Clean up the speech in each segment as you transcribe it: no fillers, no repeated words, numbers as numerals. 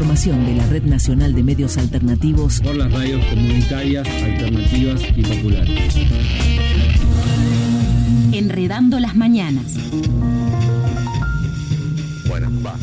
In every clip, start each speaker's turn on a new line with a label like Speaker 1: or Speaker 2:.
Speaker 1: información de la Red Nacional de Medios Alternativos
Speaker 2: por las radios comunitarias, alternativas y populares.
Speaker 1: Enredando las mañanas.
Speaker 3: Bueno, va.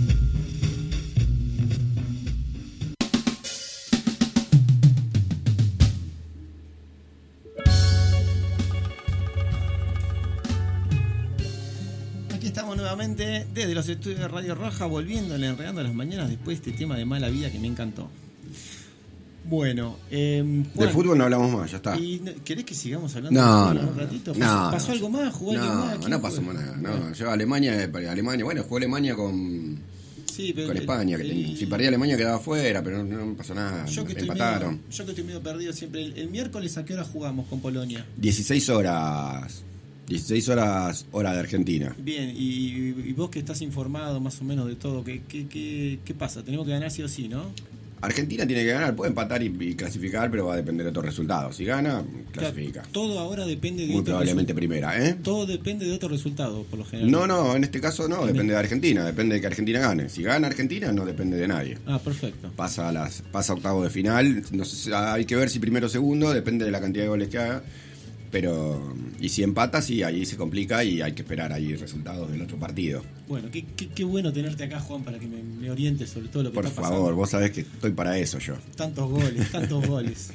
Speaker 4: Nuevamente desde los estudios de Radio Roja, volviendo a Enredando las Mañanas después de este tema de mala vida que me encantó. Bueno, Juan,
Speaker 3: de fútbol no hablamos más, ya está.
Speaker 4: ¿Y querés que sigamos hablando de fútbol un ratito? ¿Pasó algo más? ¿Jugó alguien más?
Speaker 3: No pasó más nada. No. Yo Alemania, bueno, jugó Alemania con España. Si perdía Alemania quedaba afuera, pero no pasó nada. Empataron.
Speaker 4: Yo que estoy medio perdido siempre. El miércoles, ¿a qué hora jugamos con Polonia?
Speaker 3: 16 horas hora de Argentina.
Speaker 4: Bien, y vos que estás informado más o menos de todo, ¿qué pasa? Tenemos que ganar sí o sí, ¿no?
Speaker 3: Argentina tiene que ganar, puede empatar y clasificar, pero va a depender de otros resultados. Si gana, clasifica.
Speaker 4: Todo ahora depende de
Speaker 3: muy probablemente primera, ¿eh?
Speaker 4: Todo depende de otro resultado, por lo general.
Speaker 3: No, en este caso no, depende de Argentina, depende de que Argentina gane. Si gana Argentina, no depende de nadie.
Speaker 4: Ah, perfecto.
Speaker 3: Pasa a octavos de final, no sé, hay que ver si primero o segundo, depende de la cantidad de goles que haga. Pero, y si empata, sí, ahí se complica y hay que esperar ahí resultados del otro partido.
Speaker 4: Bueno, qué bueno tenerte acá, Juan, para que me orientes sobre todo lo que está pasando.
Speaker 3: Por favor, vos sabés que estoy para eso yo.
Speaker 4: Tantos goles.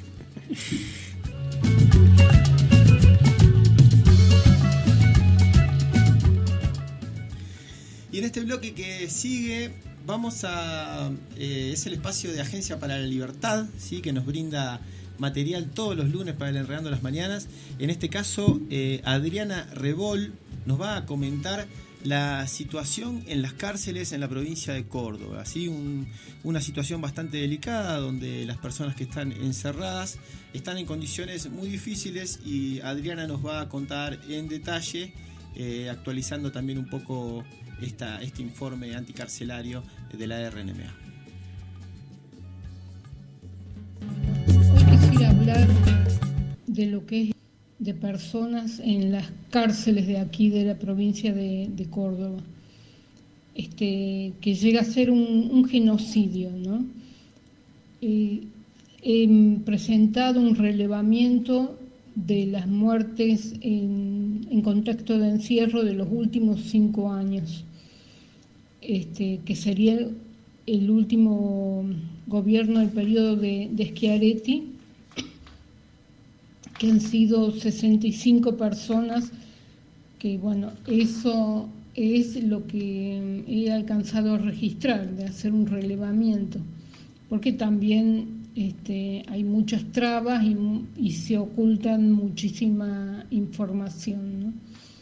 Speaker 4: Y en este bloque que sigue, vamos a... es el espacio de Agencia para la Libertad, ¿sí? Que nos brinda material todos los lunes para el Enredando las Mañanas. En este caso, Adriana Rebol nos va a comentar la situación en las cárceles en la provincia de Córdoba. ¿Sí? Una situación bastante delicada donde las personas que están encerradas están en condiciones muy difíciles y Adriana nos va a contar en detalle, actualizando también un poco este informe anticarcelario de la RNMA.
Speaker 5: Hablar de lo que es de personas en las cárceles de aquí de la provincia de Córdoba, que llega a ser un genocidio, ¿no? He presentado un relevamiento de las muertes en contexto de encierro de los últimos 5 años, que sería el último gobierno del periodo de Schiaretti, que han sido 65 personas, que bueno, eso es lo que he alcanzado a registrar, de hacer un relevamiento, porque también hay muchas trabas y se ocultan muchísima información, ¿no?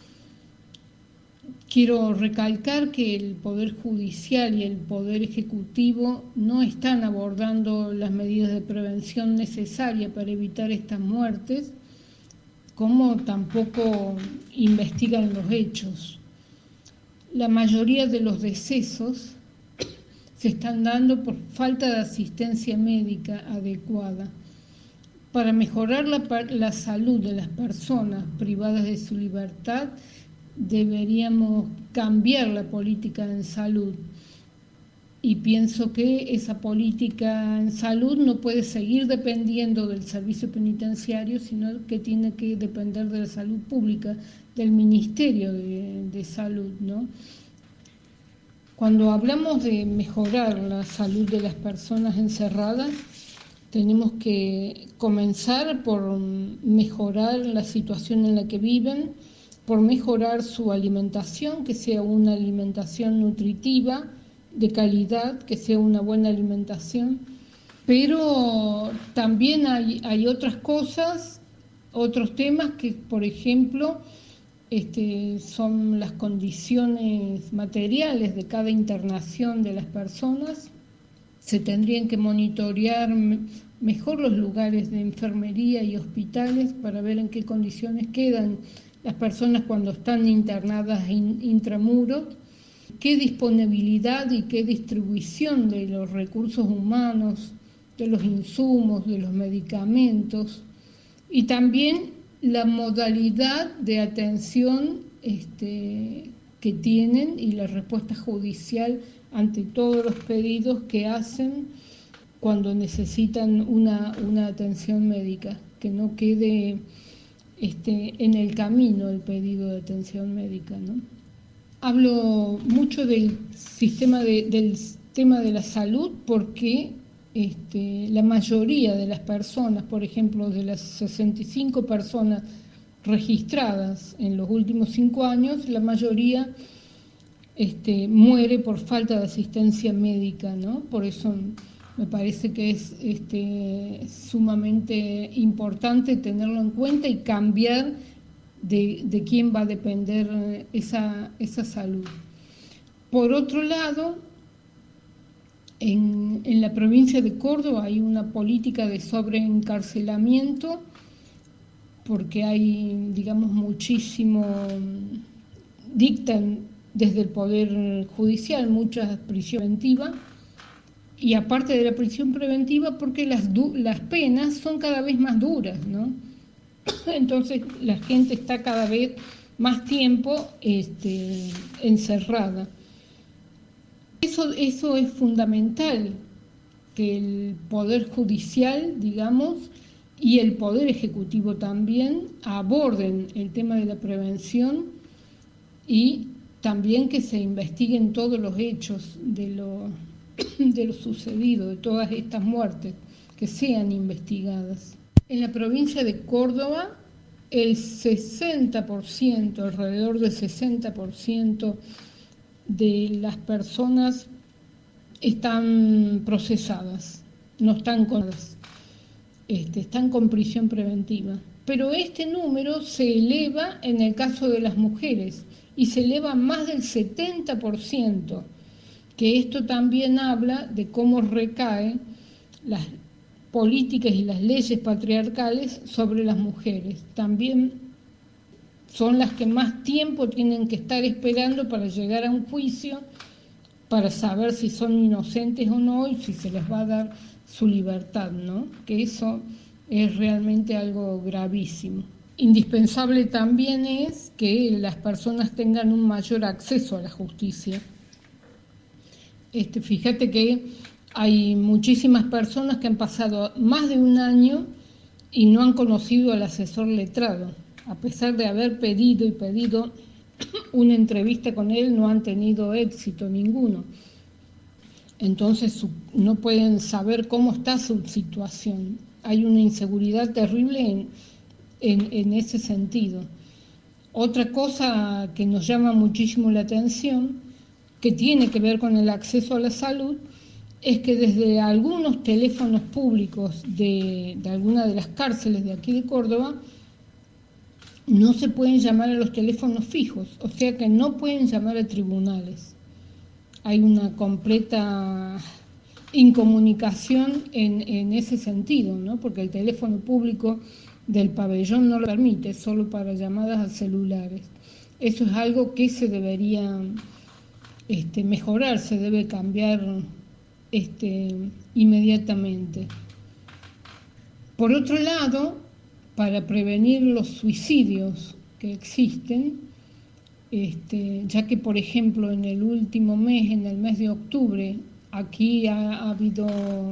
Speaker 5: Quiero recalcar que el Poder Judicial y el Poder Ejecutivo no están abordando las medidas de prevención necesarias para evitar estas muertes, como tampoco investigan los hechos. La mayoría de los decesos se están dando por falta de asistencia médica adecuada. Para mejorar la salud de las personas privadas de su libertad, deberíamos cambiar la política en salud, y pienso que esa política en salud no puede seguir dependiendo del servicio penitenciario, sino que tiene que depender de la salud pública, del Ministerio de Salud, ¿no? Cuando hablamos de mejorar la salud de las personas encerradas, tenemos que comenzar por mejorar la situación en la que viven, por mejorar su alimentación, que sea una alimentación nutritiva, de calidad, que sea una buena alimentación, pero también hay otras cosas, otros temas que, por ejemplo, son las condiciones materiales de cada internación de las personas. Se tendrían que monitorear mejor los lugares de enfermería y hospitales para ver en qué condiciones quedan las personas cuando están internadas intramuros, qué disponibilidad y qué distribución de los recursos humanos, de los insumos, de los medicamentos, y también la modalidad de atención que tienen y la respuesta judicial ante todos los pedidos que hacen cuando necesitan una atención médica, que no quede en el camino el pedido de atención médica, ¿no? Hablo mucho del tema de la salud porque la mayoría de las personas, por ejemplo, de las 65 personas registradas en los últimos 5 años, la mayoría muere por falta de asistencia médica, ¿no? Por eso me parece que es sumamente importante tenerlo en cuenta y cambiar de quién va a depender esa salud. Por otro lado, en la provincia de Córdoba hay una política de sobreencarcelamiento porque hay, digamos, dictan desde el Poder Judicial muchas prisión preventiva, y aparte de la prisión preventiva porque las penas son cada vez más duras, ¿no? Entonces la gente está cada vez más tiempo encerrada. Eso es fundamental, que el Poder Judicial, digamos, y el Poder Ejecutivo también aborden el tema de la prevención y también que se investiguen todos los hechos de lo sucedido, de todas estas muertes, que sean investigadas. En la provincia de Córdoba, el 60%, alrededor del 60% de las personas están procesadas, no están están con prisión preventiva. Pero este número se eleva en el caso de las mujeres y se eleva más del 70%, que esto también habla de cómo recaen las políticas y las leyes patriarcales sobre las mujeres. También son las que más tiempo tienen que estar esperando para llegar a un juicio, para saber si son inocentes o no y si se les va a dar su libertad, ¿no? Que eso es realmente algo gravísimo. Indispensable también es que las personas tengan un mayor acceso a la justicia. Fíjate que hay muchísimas personas que han pasado más de un año y no han conocido al asesor letrado. A pesar de haber pedido una entrevista con él, no han tenido éxito ninguno. Entonces no pueden saber cómo está su situación. Hay una inseguridad terrible en ese sentido. Otra cosa que nos llama muchísimo la atención, que tiene que ver con el acceso a la salud, es que desde algunos teléfonos públicos de alguna de las cárceles de aquí de Córdoba, no se pueden llamar a los teléfonos fijos, o sea que no pueden llamar a tribunales. Hay una completa incomunicación en ese sentido, ¿no? Porque el teléfono público del pabellón no lo permite, solo para llamadas a celulares. Eso es algo que se debería mejorar, se debe cambiar inmediatamente. Por otro lado, para prevenir los suicidios que existen, ya que por ejemplo en el último mes, en el mes de octubre, aquí ha habido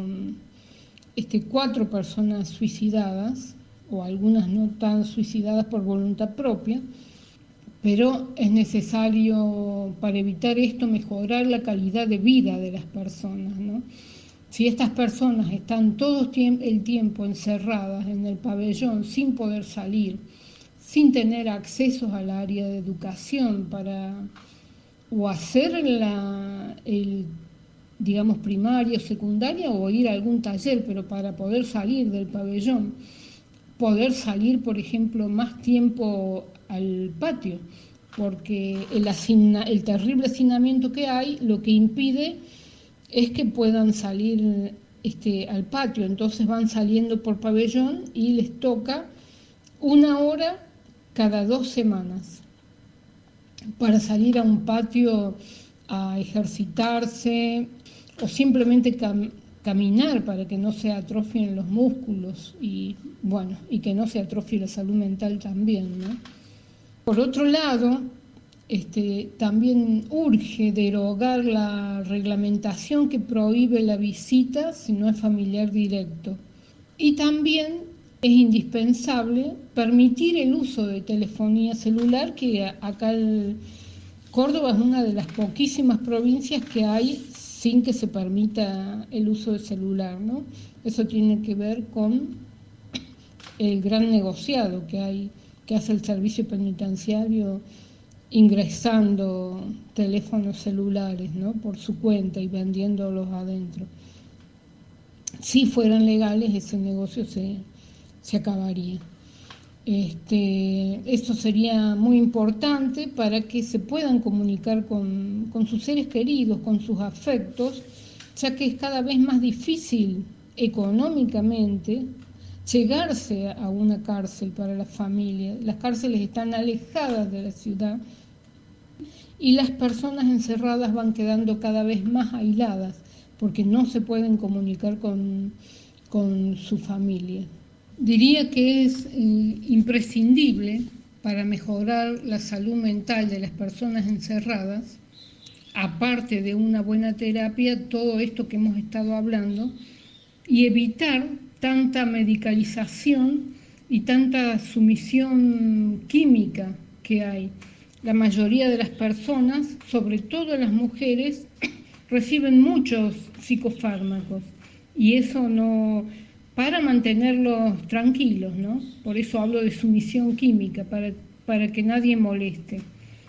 Speaker 5: 4 personas suicidadas, o algunas no tan suicidadas por voluntad propia, pero es necesario, para evitar esto, mejorar la calidad de vida de las personas, ¿no? Si estas personas están todo el tiempo encerradas en el pabellón sin poder salir, sin tener acceso al área de educación o hacer digamos, primaria o secundaria o ir a algún taller, pero para poder salir del pabellón, poder salir, por ejemplo, más tiempo al patio, porque el terrible hacinamiento que hay lo que impide es que puedan salir al patio. Entonces van saliendo por pabellón y les toca 1 hora cada 2 semanas para salir a un patio a ejercitarse o simplemente caminar para que no se atrofien los músculos y que no se atrofie la salud mental también, ¿no? Por otro lado, También urge derogar la reglamentación que prohíbe la visita si no es familiar directo. Y también es indispensable permitir el uso de telefonía celular, que acá Córdoba es una de las poquísimas provincias que hay sin que se permita el uso de celular, ¿no? Eso tiene que ver con el gran negociado que hay, que hace el servicio penitenciario ingresando teléfonos celulares, ¿no?, por su cuenta y vendiéndolos adentro. Si fueran legales, ese negocio se acabaría. Esto sería muy importante para que se puedan comunicar con sus seres queridos, con sus afectos, ya que es cada vez más difícil económicamente llegarse a una cárcel para la familia. Las cárceles están alejadas de la ciudad y las personas encerradas van quedando cada vez más aisladas porque no se pueden comunicar con su familia. Diría que es imprescindible para mejorar la salud mental de las personas encerradas, aparte de una buena terapia, todo esto que hemos estado hablando, y evitar tanta medicalización y tanta sumisión química que hay. La mayoría de las personas, sobre todo las mujeres, reciben muchos psicofármacos y eso no, para mantenerlos tranquilos, ¿no? Por eso hablo de sumisión química, para que nadie moleste.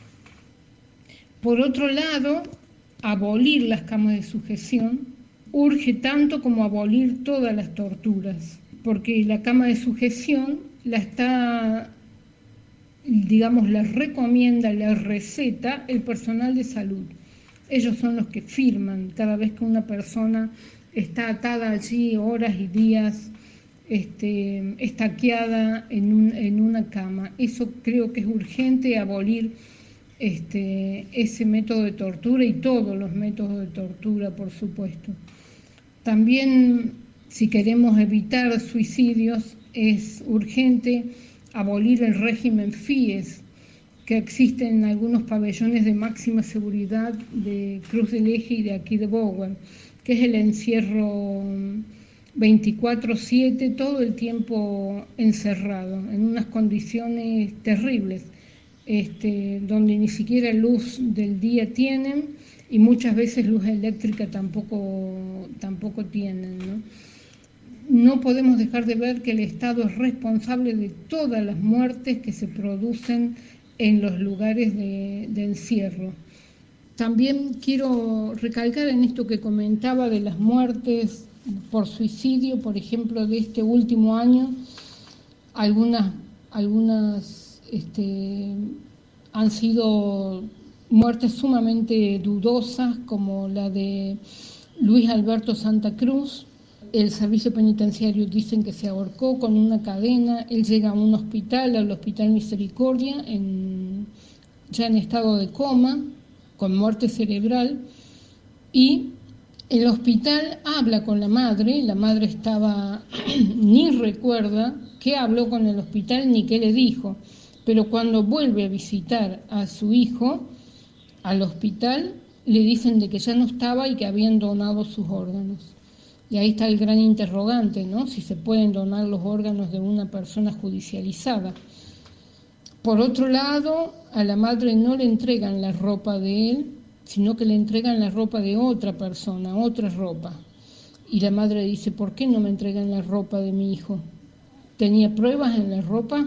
Speaker 5: Por otro lado, abolir las camas de sujeción urge tanto como abolir todas las torturas, porque la cama de sujeción la recomienda, la receta el personal de salud. Ellos son los que firman cada vez que una persona está atada allí horas y días, estaqueada en una cama. Eso creo que es urgente, abolir ese método de tortura y todos los métodos de tortura, por supuesto. También, si queremos evitar suicidios, es urgente abolir el régimen FIES, que existe en algunos pabellones de máxima seguridad de Cruz del Eje y de aquí de Bowen, que es el encierro 24/7, todo el tiempo encerrado, en unas condiciones terribles, donde ni siquiera luz del día tienen y muchas veces luz eléctrica tampoco tienen, ¿no? No podemos dejar de ver que el Estado es responsable de todas las muertes que se producen en los lugares de encierro. También quiero recalcar en esto que comentaba de las muertes por suicidio, por ejemplo, de este último año, algunas han sido muertes sumamente dudosas, como la de Luis Alberto Santa Cruz. El servicio penitenciario dicen que se ahorcó con una cadena. Él llega a un hospital, al Hospital Misericordia, ya en estado de coma, con muerte cerebral, y el hospital habla con la madre estaba, ni recuerda qué habló con el hospital ni qué le dijo, pero cuando vuelve a visitar a su hijo al hospital, le dicen de que ya no estaba y que habían donado sus órganos. Y ahí está el gran interrogante, ¿no? Si se pueden donar los órganos de una persona judicializada. Por otro lado, a la madre no le entregan la ropa de él, sino que le entregan la ropa de otra persona, otra ropa. Y la madre dice, ¿por qué no me entregan la ropa de mi hijo? ¿Tenía pruebas en la ropa?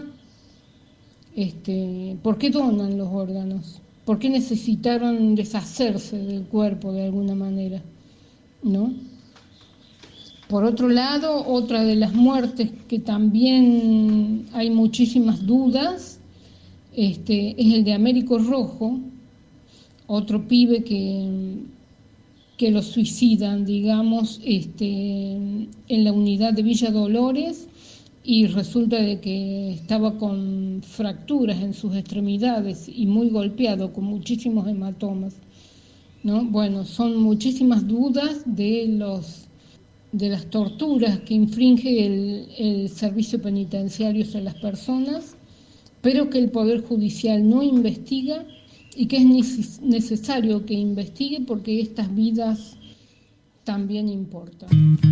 Speaker 5: ¿Por qué donan los órganos? ¿Por qué necesitaron deshacerse del cuerpo de alguna manera? ¿No? Por otro lado, otra de las muertes que también hay muchísimas dudas, es el de Américo Rojo, otro pibe que lo suicidan, digamos, en la unidad de Villa Dolores, y resulta de que estaba con fracturas en sus extremidades y muy golpeado, con muchísimos hematomas, ¿no? Bueno, son muchísimas dudas de las torturas que infringe el servicio penitenciario sobre las personas, pero que el Poder Judicial no investiga y que es necesario que investigue porque estas vidas también importan.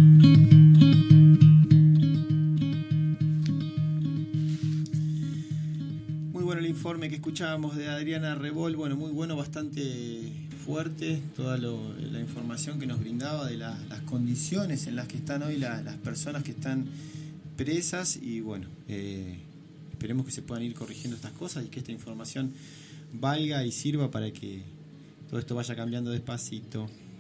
Speaker 4: Muy bueno el informe que escuchábamos de Adriana Rebol, bueno, muy bueno, bastante fuerte toda la información que nos brindaba de las condiciones en las que están hoy las personas que están presas y bueno, esperemos que se puedan ir corrigiendo estas cosas y que esta información valga y sirva para que todo esto vaya cambiando despacito.